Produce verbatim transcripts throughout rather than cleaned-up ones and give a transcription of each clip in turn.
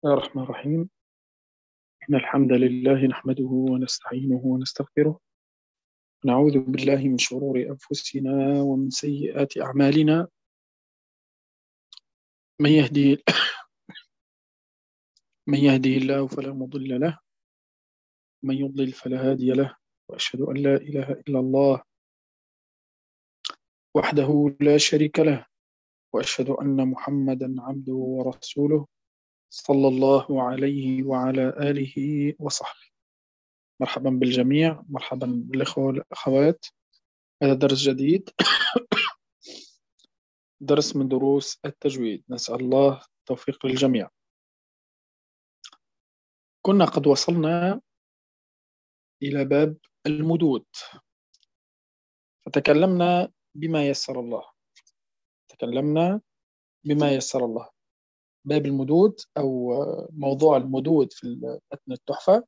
الله الرحمن الرحيم. إن الحمد لله نحمده ونستعينه ونستغفره، ونعوذ بالله من شرور أنفسنا ومن سيئات أعمالنا. من يهدي من يهدي الله فلا مضل له، ومن يضلل فلا هادي له. وأشهد أن لا إله إلا الله وحده لا شريك له، وأشهد أن محمدا عبده ورسوله صلى الله عليه وعلى آله وصحبه. مرحبا بالجميع، مرحبا بالإخوة والأخوات. هذا درس جديد، درس من دروس التجويد، نسأل الله التوفيق للجميع. كنا قد وصلنا إلى باب المدود، فتكلمنا بما يسر الله تكلمنا بما يسر الله باب المدود أو موضوع المدود في متن التحفة.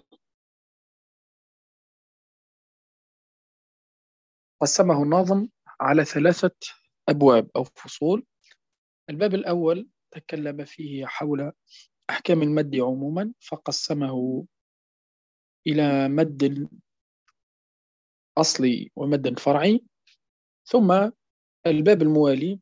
قسمه الناظم على ثلاثة أبواب أو فصول. الباب الأول تكلم فيه حول أحكام المد عموما، فقسمه إلى مد أصلي ومد فرعي. ثم الباب الموالي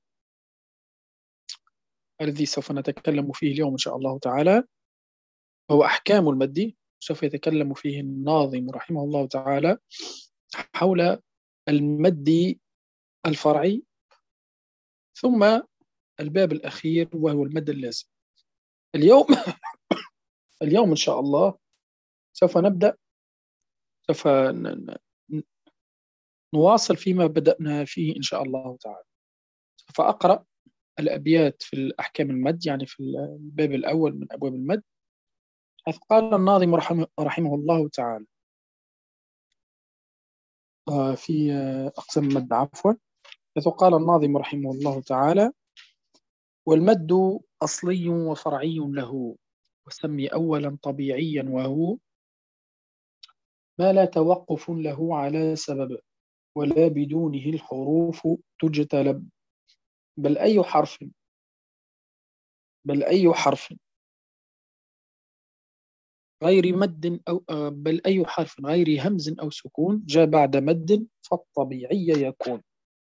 الذي سوف نتكلم فيه اليوم إن شاء الله تعالى هو أحكام المد، سوف يتكلم فيه الناظم رحمه الله تعالى حول المد الفرعي. ثم الباب الأخير وهو المد اللازم. اليوم اليوم إن شاء الله سوف نبدأ سوف نواصل فيما بدأنا فيه إن شاء الله تعالى. سوف أقرأ الأبيات في الأحكام المد، يعني في الباب الأول من أبواب المد، حيث قال الناظم رحمه, رحمه الله تعالى في أقسام المد عفوا حيث قال الناظم رحمه الله تعالى: والمد أصلي وفرعي له، وسمي أولا طبيعيا وهو ما لا توقف له على سبب، ولا بدونه الحروف تجتلب. بل أي حرف بل أي حرف غير مد أو بل أي حرف غير همز أو سكون جاء بعد مد فالطبيعي يكون.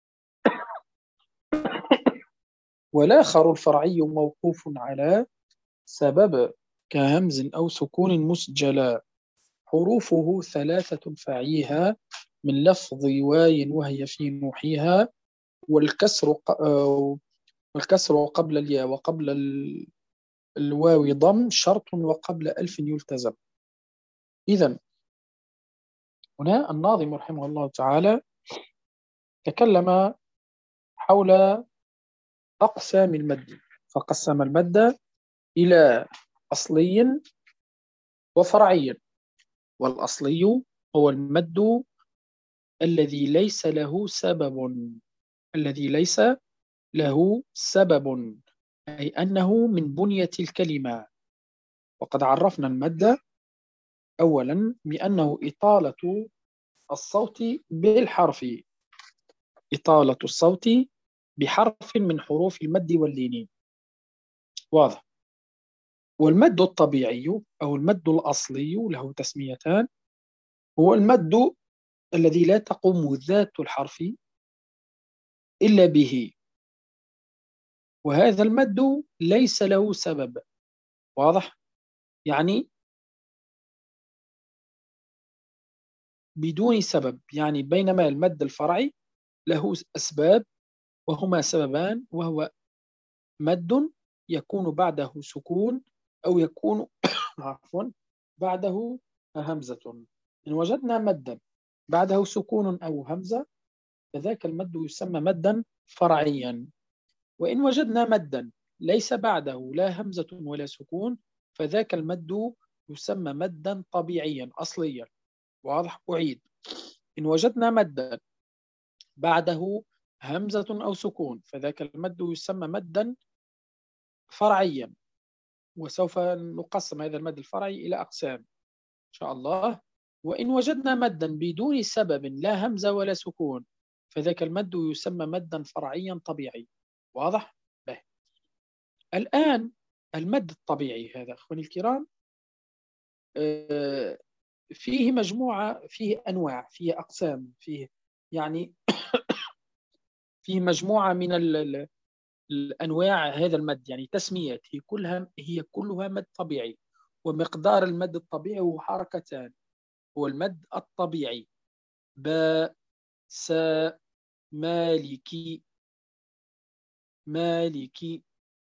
والآخر الفرعي موقوف على سبب كهمز أو سكون مسجلا، حروفه ثلاثة فعيها من لفظ واي وهي في نوحيها، والكسر والكسر قبل الياء وقبل الواو ضم شرط وقبل ألف يلتزم. إذن هنا الناظم رحمه الله تعالى تكلم حول أقسام المد، فقسم المد إلى أصلي وفرعي. والأصلي هو المد الذي ليس له سبب الذي ليس له سبب أي أنه من بنية الكلمة. وقد عرفنا المد أولا بأنه إطالة الصوت بالحرف إطالة الصوت بحرف من حروف المد واللين. واضح. والمد الطبيعي أو المد الأصلي له تسميتان، هو المد الذي لا تقوم ذات الحرف إلا به، وهذا المد ليس له سبب. واضح؟ يعني بدون سبب، يعني بينما المد الفرعي له أسباب وهما سببان، وهو مد يكون بعده سكون أو يكون عفوا بعده همزة. إن وجدنا مدا بعده سكون أو همزة فذاك المد يسمى مدا فرعيا. وإن وجدنا مدا ليس بعده لا همزة ولا سكون فذاك المد يسمى مدا طبيعيا أصليا. واضح؟ أعيد: إن وجدنا مدا بعده همزة أو سكون فذاك المد يسمى مدا فرعيا. وسوف نقسم هذا المد الفرعي إلى أقسام إن شاء الله. وإن وجدنا مدا بدون سبب لا همزة ولا سكون فذاك المد يسمى مدا فرعيا طبيعي. واضح؟ به. الآن المد الطبيعي هذا أخواني الكرام فيه مجموعة، فيه أنواع، فيه أقسام، فيه يعني فيه مجموعة من ال الأنواع هذا المد، يعني تسميات هي كلها هي كلها مد طبيعي. ومقدار المد الطبيعي هو حركتان، هو المد الطبيعي باء ساء مالكي مالكي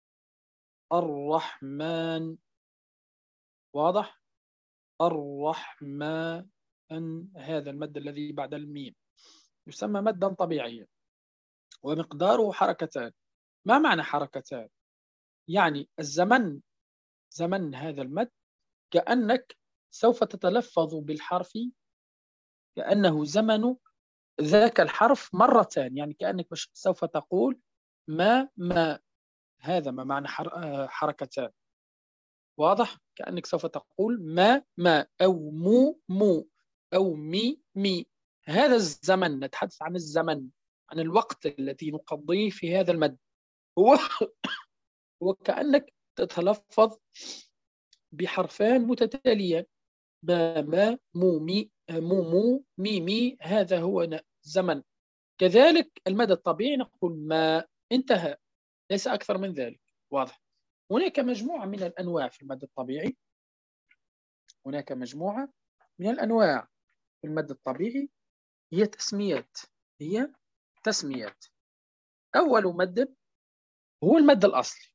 الرحمن. واضح؟ الرحمن، هذا المد الذي بعد الميم يسمى مدا طبيعيا ومقداره حركتان. ما معنى حركتان؟ يعني الزمن، زمن هذا المد كأنك سوف تتلفظ بالحرف كأنه زمن ذاك الحرف مرتان، يعني كأنك سوف تقول ما ما، هذا ما معنى حركتان. واضح؟ كأنك سوف تقول ما ما أو مو مو أو مي مي. هذا الزمن، نتحدث عن الزمن، عن الوقت الذي نقضيه في هذا المد. هو هو كأنك تتلفظ بحرفان متتاليان، ما ما مو مي مو مو مي مي، هذا هو الزمن. كذلك المدى الطبيعي نقول ما، انتهى، ليس أكثر من ذلك. واضح؟ هناك مجموعة من الأنواع في المد الطبيعي، هناك مجموعة من الأنواع في المد الطبيعي، هي تسميات، هي تسميات. أول مد هو المد الأصلي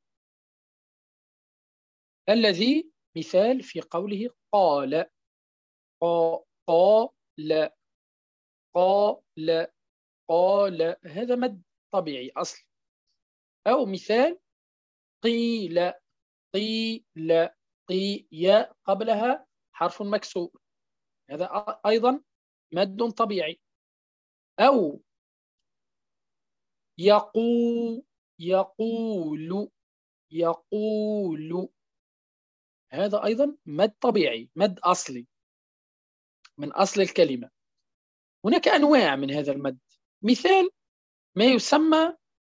الذي مثال في قوله قال قال قال قال قال، هذا مد طبيعي أصلي. أو مثال قيل قيل قي، ياء قبلها حرف مكسور، هذا أيضا مد طبيعي. أو يقول يقول يقول، هذا أيضا مد طبيعي، مد أصلي من أصل الكلمة. هناك أنواع من هذا المد، مثال ما يسمى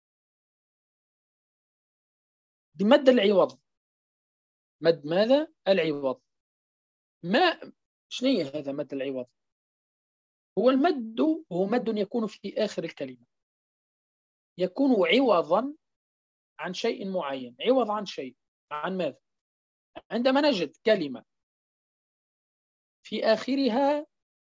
بمد العوض. مد ماذا؟ العوض. ما شنو هي هذا مد العوض؟ هو المد، هو مد يكون في آخر الكلمة، يكون عوضا عن شيء معين. عوض عن شيء، عن ماذا؟ عندما نجد كلمة في آخرها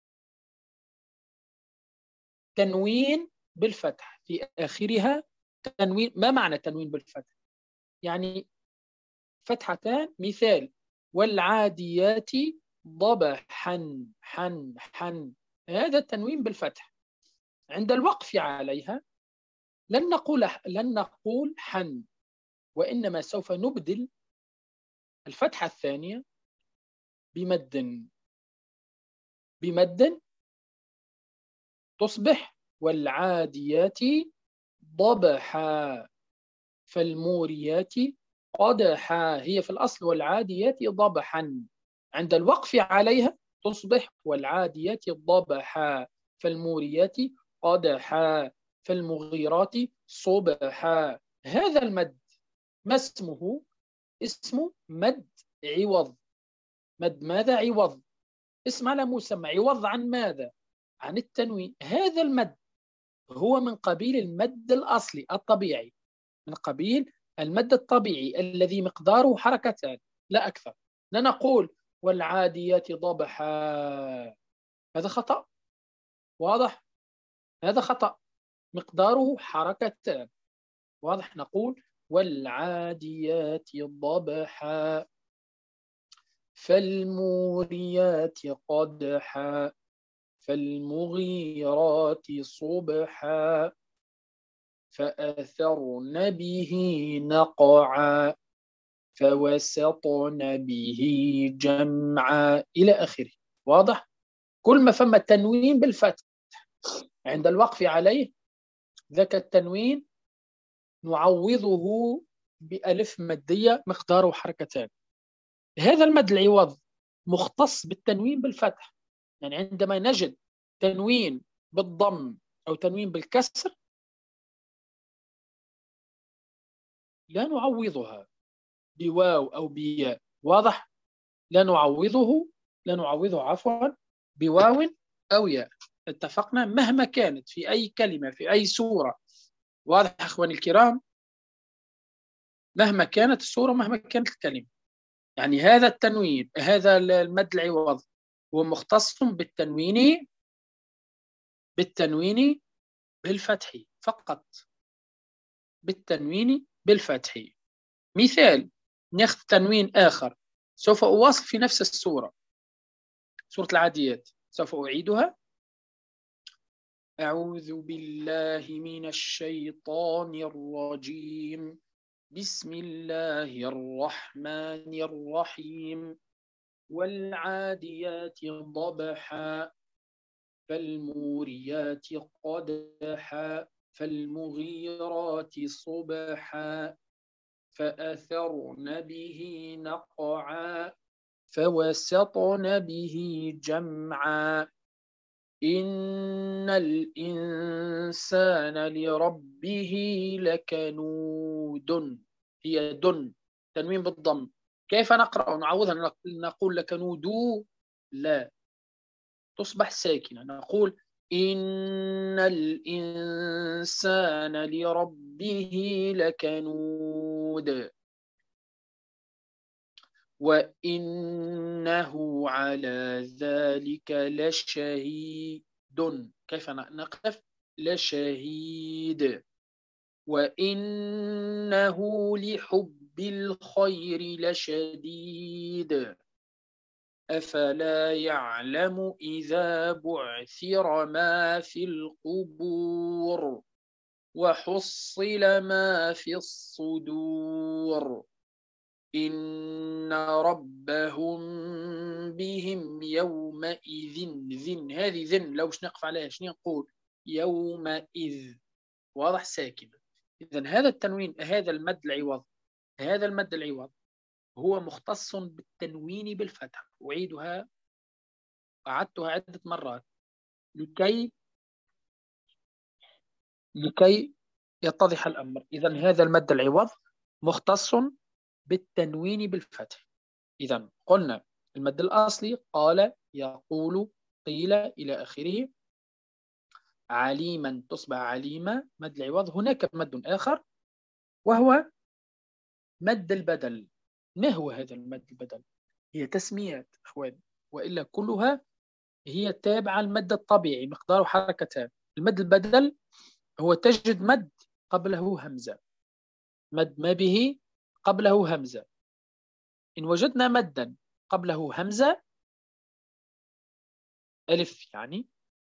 تنوين بالفتح، في آخرها تنوين. ما معنى تنوين بالفتح؟ يعني فتحتان. مثال والعاديات ضبحا حن حن، هذا التنوين بالفتح. عند الوقف عليها لن نقول لن نقول حن، وإنما سوف نبدل الفتحة الثانية بمد بمد تصبح والعاديات ضبحا فالموريات قدحا. هي في الأصل والعاديات ضبحا، عند الوقف عليها تصبح والعاديات ضبحا فالموريات قدحا فالمغيرات صبحا. هذا المد ما اسمه؟ اسمه مد عوض. مد ماذا؟ عوض. اسم على مسمى، عوض عن ماذا؟ عن التنوين. هذا المد هو من قبيل المد الأصلي الطبيعي، من قبيل المد الطبيعي الذي مقداره حركتان لا أكثر. لا نقول والعاديات ضبحا، هذا خطأ. واضح؟ هذا خطأ، مقداره حركتان. واضح؟ نقول والعاديات ضبحا فالموريات قدحا فالمغيرات صبحا فأثرن به نقعا فوسطن به جمعا إلى آخره. واضح؟ كل ما فما تنوين بالفتح عند الوقف عليه، ذاك التنوين نعوضه بألف مادية مقداره حركتان. هذا المد العوض مختص بالتنوين بالفتح، يعني عندما نجد تنوين بالضم أو تنوين بالكسر لا نعوضها، بواو أو بياء. واضح؟ لا نعوضه لا نعوضه عفوا بواو أو ياء. اتفقنا؟ مهما كانت في أي كلمة في أي سورة. واضح أخواني الكرام؟ مهما كانت السورة مهما كانت الكلمة. يعني هذا التنوين هذا المد العوض هو مختص بالتنوين بالتنوين بالفتح فقط. بالتنوين بالفتح. مثال، ناخذ تنوين آخر. سوف أواصل في نفس السورة، سورة العاديات. سوف أعيدها. أعوذ بالله من الشيطان الرجيم. بسم الله الرحمن الرحيم. والعاديات ضبحا فالموريات قدحا فالمغيرات صبحا فأثرن به نقعا فوسطن به جمعا إن الإنسان لربه لكنود. هي دن تنوين بالضم. كيف نقرأ نعوضها؟ نقول لكنودو؟ لا، تصبح ساكنة. نقول إن الإنسان لربه لكنود وإنه على ذلك لشهيد. كيف نقف؟ لشهيد. وإنه لحب الخير لشديد. أفلا يعلم إذا بعثر ما في القبور وحصل ما في الصدور إن ربهم بهم يومئذ ذن. هذه ذن لو شنو نقف عليها شنو نقول؟ يومئذ. واضح؟ ساكنة. إذن هذا التنوين هذا المد العوض هذا المد العوض هو مختص بالتنوين بالفتح. أعيدها أعدتها عدة مرات لكي لكي يتضح الأمر. إذن هذا المد العوض مختص بالتنوين بالفتح. إذن قلنا المد الأصلي قال، يقول، قيل إلى آخره. عليما تصبح عليما مد العوض. هناك مد آخر وهو مد البدل. ما هو هذا المد البدل؟ هي تسميات أخواني، وإلا كلها هي تابعة المد الطبيعي مقداره حركتان. المد البدل هو تجد مد قبله همزة، مد ما به قبله همزة. إن وجدنا مدا قبله همزة ألف يعني،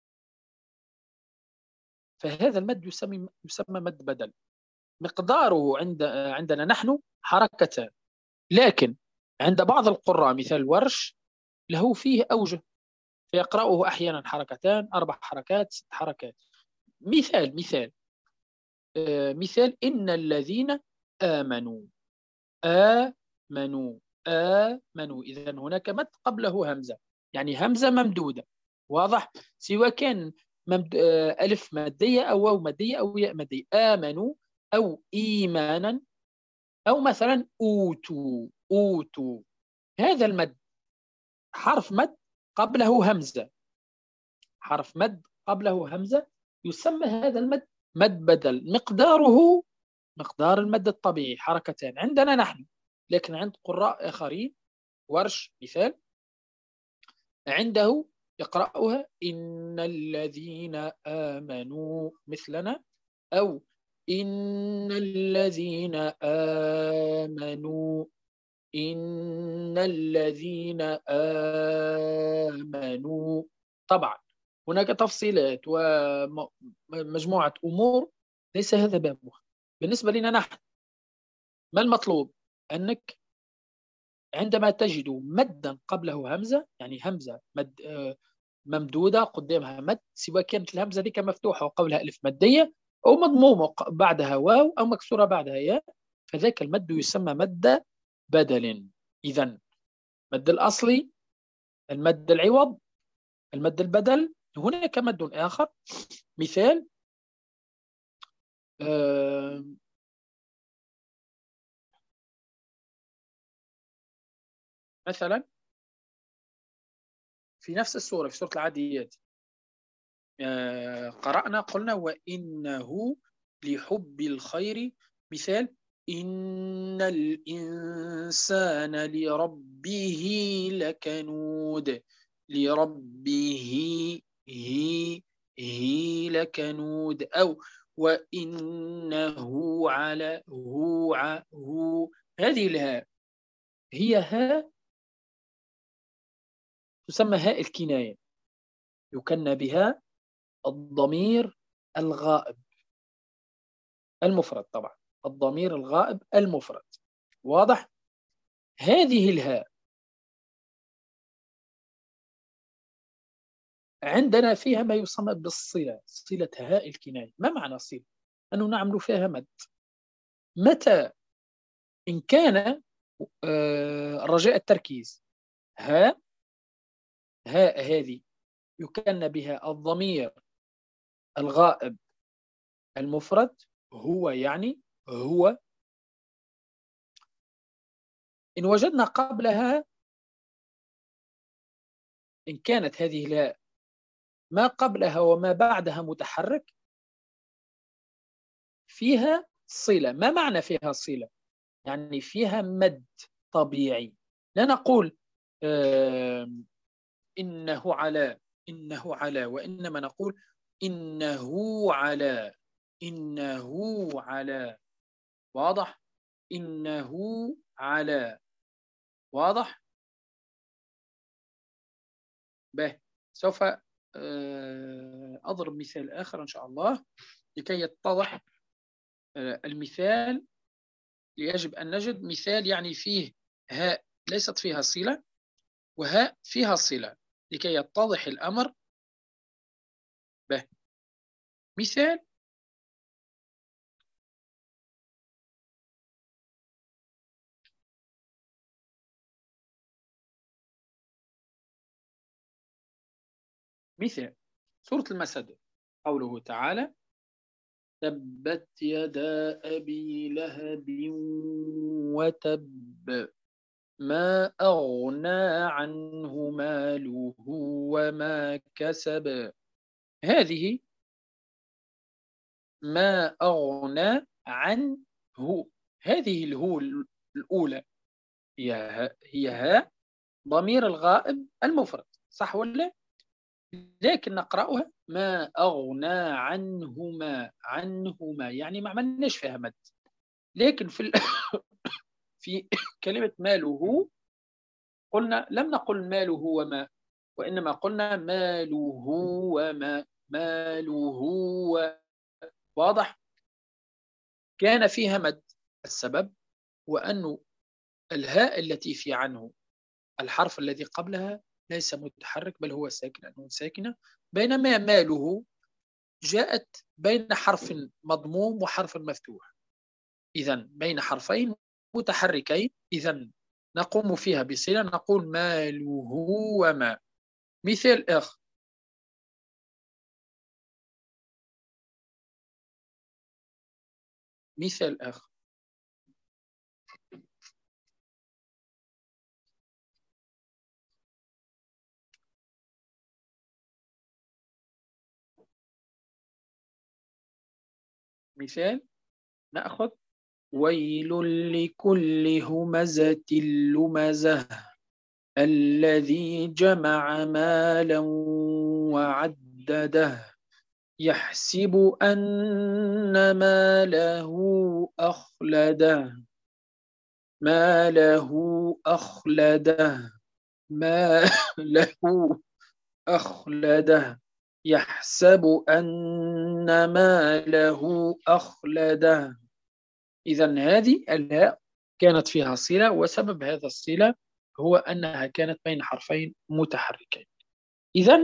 فهذا المد يسمى يسمى مد بدل. مقداره عند عندنا نحن حركتان، لكن عند بعض القراء مثل الورش له فيه أوجه، فيقرأه أحيانا حركتان، أربع حركات، ست حركات. مثال مثال آه مثال إن الذين آمنوا آمنوا آمنوا. إذن هناك مد قبله همزة، يعني همزة ممدودة. واضح؟ سواء كان ممد... آه ألف مادية أو واو مادية أو ياء مادية. آمنوا أو إيمانا أو مثلا أوتوا أوتوا. هذا المد حرف مد قبله همزة، حرف مد قبله همزة يسمى هذا المد مد بدل. مقداره مقدار المد الطبيعي حركتان عندنا نحن، لكن عند قراء آخرين ورش مثال عنده يقرأها إن الذين آمنوا مثلنا، أو إن الذين آمنوا إن الذين آمنوا. طبعا هناك تفصيلات ومجموعة أمور ليس هذا بابها. بالنسبة لنا نحن ما المطلوب؟ أنك عندما تجد مدا قبله همزة، يعني همزة مد ممدودة قدامها مد، سواء كانت الهمزة دي مفتوحة وقبلها ألف مادية أو مضمومة بعدها واو أو مكسورة بعدها ياء، فذاك المد يسمى مد بدل. إذن مد الأصلي، المد العوض، المد البدل. هناك مد آخر مثال آه مثلا في نفس السورة، في سورة العاديات، آه قرأنا قلنا وإنه لحب الخير، مثال إن الإنسان لربه لكنود، لربه هي هي لكنود، أو وإنه على هو هو. هذه الهاء هي هاء تسمى هاء الكناية، يكنى بها الضمير الغائب المفرد، طبعا الضمير الغائب المفرد، واضح؟ هذه الهاء عندنا فيها ما يسمى بالصلة، صلة هاء الكناية. ما معنى صلة؟ أنه نعمل فيها مد. متى؟ إن كان رجاء التركيز. هاء هاء هذه يكن بها الضمير الغائب المفرد، هو يعني هو. إن وجدنا قبلها، إن كانت هذه الهاء ما قبلها وما بعدها متحرك، فيها صلة. ما معنى فيها صلة؟ يعني فيها مد طبيعي. لا نقول آه إنه على إنه على، وإنما نقول إنه على إنه على. واضح؟ إنه على. واضح؟ به. سوف أضرب مثال آخر إن شاء الله لكي يتضح المثال. يجب أن نجد مثال يعني فيه هاء ليست فيها صلة وهاء فيها صلة لكي يتضح الأمر. به. مثال مثال سورة المسد، قوله تعالى تبت يدا أبي لهب وتب ما أغنى عنه ماله وما كسب. هذه ما أغنى عنه، هذه الهو الأولى هي ها هي ها ضمير الغائب المفرد، صح ولا؟ لكن نقرأها ما أغنى عنهما عنهما، يعني ما عملناش فيها مد. لكن في ال... في كلمة ماله قلنا، لم نقل ماله وما، وإنما قلنا ماله وما ماله و... واضح؟ كان فيها مد. السبب هو أن الهاء التي في عنه الحرف الذي قبلها ليس متحرك بل هو ساكن، أنه ساكنة، بينما ماله جاءت بين حرف مضموم وحرف مفتوح، إذا بين حرفين متحركين، إذا نقوم فيها بصلة، نقول ماله وما. مثال آخر مثال آخر مثال نأخذ ويل لكل همزة لمزة الذي جمع مالا وعدده يحسب أن ماله أخلده ماله أخلده ماله أخلده يحسب أن ماله أخلده. إذن هذه الهاء كانت فيها صلة، وسبب هذا الصلة هو أنها كانت بين حرفين متحركين. إذن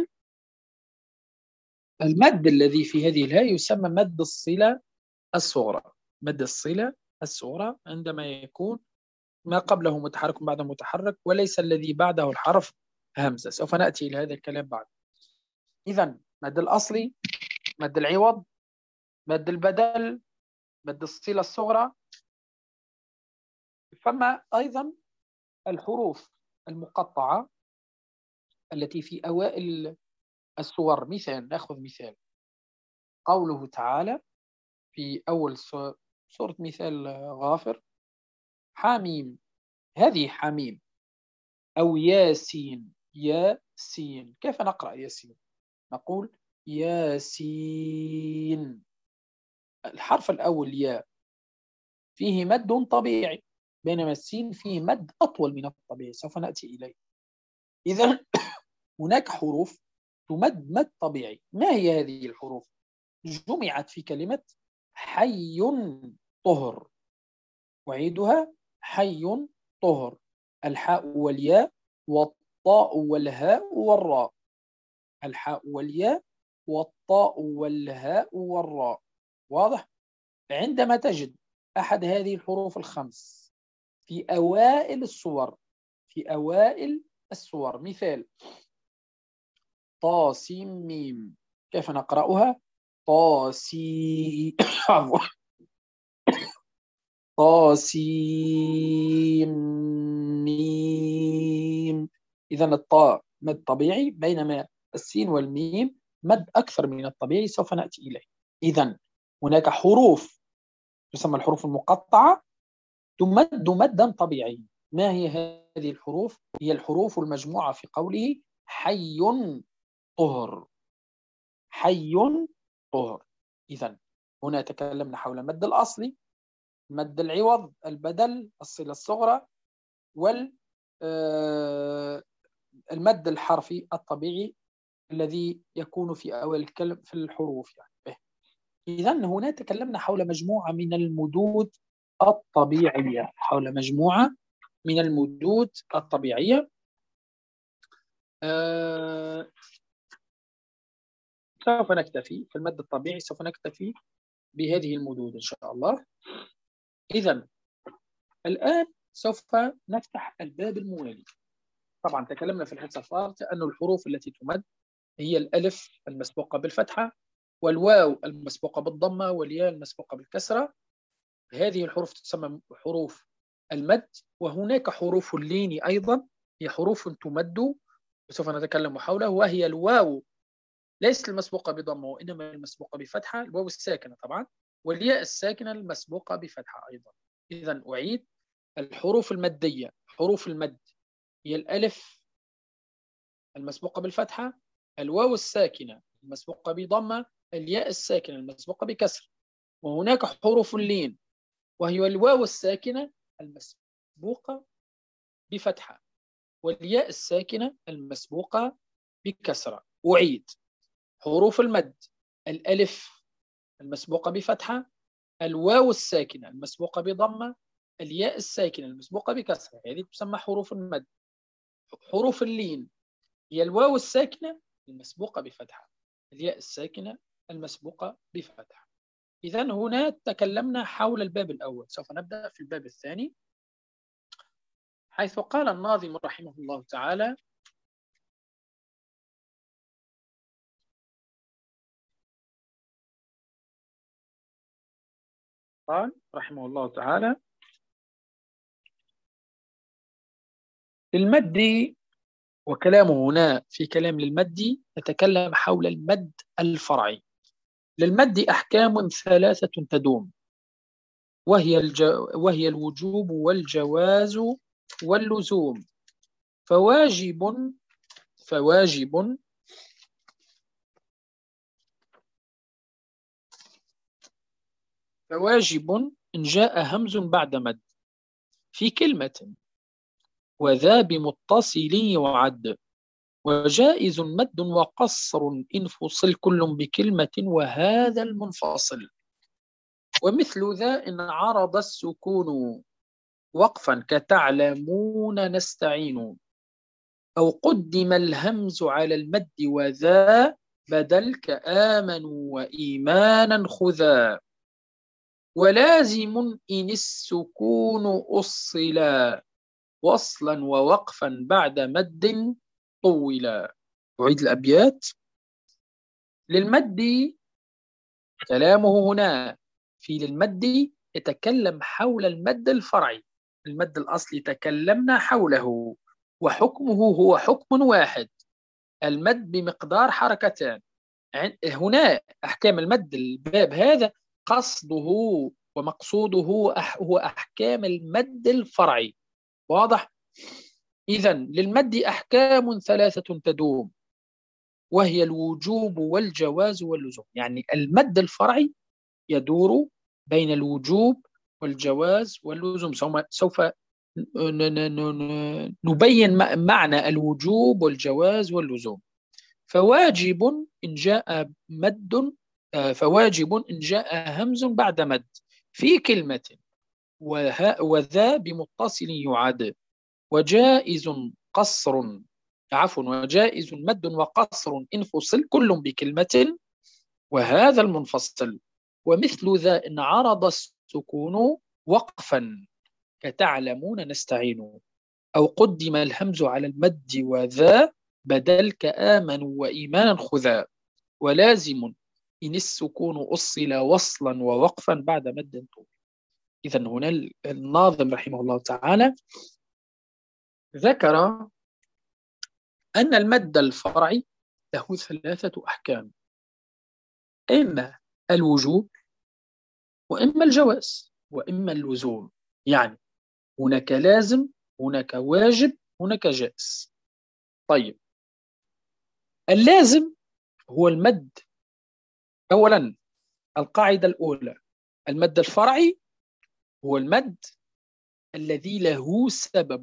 المد الذي في هذه الهاء يسمى مد الصلة الصغرى. مد الصلة الصغرى عندما يكون ما قبله متحرك بعده متحرك وليس الذي بعده الحرف همزة. سوف نأتي إلى هذا الكلام بعد. إذن مد الأصلي، مد العوض، مد البدل، مد الصلة الصغرى. فما أيضا الحروف المقطعة التي في أوائل السور. مثال، نأخذ مثال قوله تعالى في أول سورة مثال غافر: حاميم. هذه حاميم أو ياسين. ياسين، كيف نقرأ ياسين؟ نقول ياسين. الحرف الأول يا فيه مد طبيعي، بينما السين فيه مد أطول من الطبيعي، سوف نأتي إليه. إذا هناك حروف تمد مد طبيعي. ما هي هذه الحروف؟ جمعت في كلمة حي طهر. أعيدها: حي طهر. الحاء والياء والطاء والهاء والراء. الحاء والياء والطاء والهاء والراء. واضح؟ عندما تجد أحد هذه الحروف الخمس في أوائل الصور، في أوائل الصور، مثال طاسيم ميم، كيف نقرأها؟ طاسي عفوا طاسيم ميم. إذا الطاء مد طبيعي، بينما السين والميم مد أكثر من الطبيعي، سوف نأتي إليه. إذا هناك حروف تسمى الحروف المقطعة تمد مدا طبيعيا. ما هي هذه الحروف؟ هي الحروف المجموعة في قوله حي طهر. حي طهر. إذا هنا تكلمنا حول المد الأصلي، مد العوض، البدل، الصلة الصغرى، والمد الحرفي الطبيعي الذي يكون في أول الكلم في الحروف يعني. إذا هنا تكلمنا حول مجموعة من المدود الطبيعية، حول مجموعة من المدود الطبيعية. آه سوف نكتفي في المد الطبيعي، سوف نكتفي بهذه المدود إن شاء الله. إذا الآن سوف نفتح الباب الموالي. طبعا تكلمنا في الحصة الفارطة أن الحروف التي تمد هي الألف المسبوقة بالفتحة، والواو المسبوقة بالضمة، والياء المسبوقة بالكسرة. هذه الحروف تسمى حروف المد. وهناك حروف اللين أيضا، هي حروف تمد وسوف نتكلم حولها، وهي الواو ليست المسبوقة بضمة وإنما المسبوقة بفتحة، الواو الساكنة طبعا، والياء الساكنة المسبوقة بفتحة أيضا. إذا أعيد: الحروف المدية، حروف المد هي الألف المسبوقة بالفتحة، الواو الساكنة المسبوقة بضمة، الياء الساكنة المسبوقة بكسر. وهناك حروف اللين وهي الواو الساكنة المسبوقة بفتحة، والياء الساكنة المسبوقة بكسرة. أعيد: حروف المد الألف المسبوقة بفتحة، الواو الساكنة المسبوقة بضمة، الياء الساكنة المسبوقة بكسرة، هذه تسمى حروف المد. حروف اللين هي الواو الساكنة المسبوقة بفتحة، الياء الساكنة المسبوقة بفتحة. إذا هنا تكلمنا حول الباب الأول. سوف نبدأ في الباب الثاني، حيث قال الناظم رحمه الله تعالى: قال رحمه الله تعالى: للمد، وكلامه هنا في كلام للمد نتكلم حول المد الفرعي. للمد أحكام ثلاثة تدوم، وهي, الجو وهي الوجوب والجواز واللزوم. فواجب فواجب فواجب إن جاء همز بعد مد في كلمة، وذا بمتصل يعد، وجائز مد وقصر إن فصل كل بكلمة وهذا المنفصل. ومثل ذا إن عرض السكون وقفا كتعلمون نستعين، أو قدم الهمز على المد وذا بدل كآمنوا وإيمانا خذا. ولازم إن السكون أصلا وصلا ووقفا بعد مد طولا. أعيد الأبيات: للمد، كلامه هنا في للمد يتكلم حول المد الفرعي. المد الأصلي تكلمنا حوله، وحكمه هو حكم واحد، المد بمقدار حركتان. هنا أحكام المد الباب هذا قصده ومقصوده هو أحكام المد الفرعي. واضح؟ إذن للمد أحكام ثلاثة تدوم، وهي الوجوب والجواز واللزوم. يعني المد الفرعي يدور بين الوجوب والجواز واللزوم. سوف نبين معنى الوجوب والجواز واللزوم. فواجب إن جاء مد فواجب إن جاء همز بعد مد في كلمة وذا بمتصل يعاد، وجائز قصر عفوا وجائز مد وقصر إن فصل كل بكلمة وهذا المنفصل. ومثل ذا إن عرض السكون وقفا كتعلمون نستعين، أو قدم الهمز على المد وذا بدل كآمنوا وإيمانا خذا، ولازم إن السكون أصل وصلا ووقفا بعد مد طول. إذن هنا الناظم رحمه الله تعالى ذكر أن المد الفرعي له ثلاثة أحكام، إما الوجوب وإما الجواز وإما اللزوم. يعني هناك لازم، هناك واجب، هناك جائز. طيب، اللازم هو المد. أولا القاعدة الأولى، المد الفرعي هو المد الذي له سبب.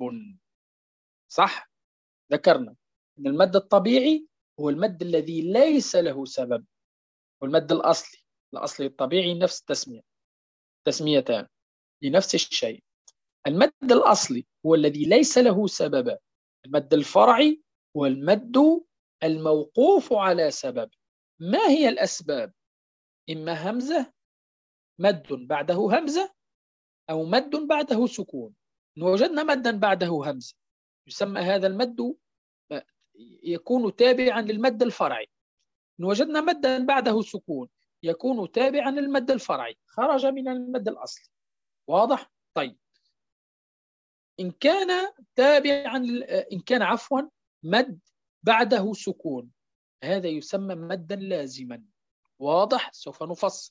صح؟ ذكرنا أن المد الطبيعي هو المد الذي ليس له سبب، والمد الأصلي الأصلي الطبيعي نفس التسمية، تسميتان لنفس الشيء. المد الأصلي هو الذي ليس له سبب. المد الفرعي هو المد الموقوف على سبب. ما هي الأسباب؟ إما همزة، مد بعده همزة، أو مد بعده سكون. إن وجدنا مدا بعده همزة يسمى هذا المد يكون تابعا للمد الفرعي. إن وجدنا مدا بعده سكون يكون تابعا للمد الفرعي، خرج من المد الأصلي. واضح؟ طيب، إن كان تابعا إن كان عفوا مد بعده سكون هذا يسمى مدا لازما. واضح؟ سوف نفصل.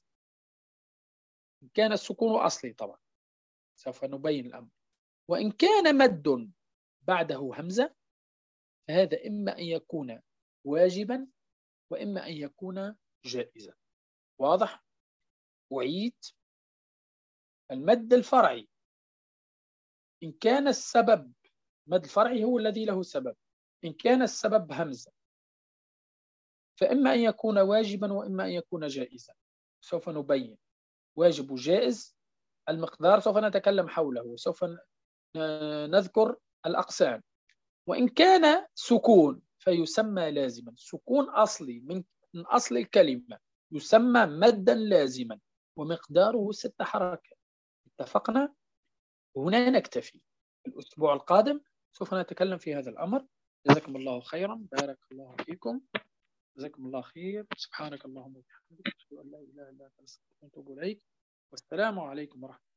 إن كان السكون أصلي طبعا سوف نبين الأمر. وإن كان مد بعده همزة فهذا إما أن يكون واجبا وإما أن يكون جائزا. واضح؟ أعيد، المد الفرعي إن كان السبب، المد الفرعي هو الذي له سبب، إن كان السبب همزة فإما أن يكون واجبا وإما أن يكون جائزا. سوف نبين واجب وجائز. المقدار سوف نتكلم حوله، سوف نذكر الأقسام. وإن كان سكون فيسمى لازما، سكون أصلي من أصل الكلمة يسمى مدا لازما ومقداره ست حركات. اتفقنا؟ هنا نكتفي. الأسبوع القادم سوف نتكلم في هذا الأمر. جزاكم الله خيرا، بارك الله فيكم، جزاكم الله خير. سبحانك اللهم وبحمدك، أشهد أن لا إله إلا أنت، أستغفرك وأتوب إليك، والسلام عليكم ورحمة الله.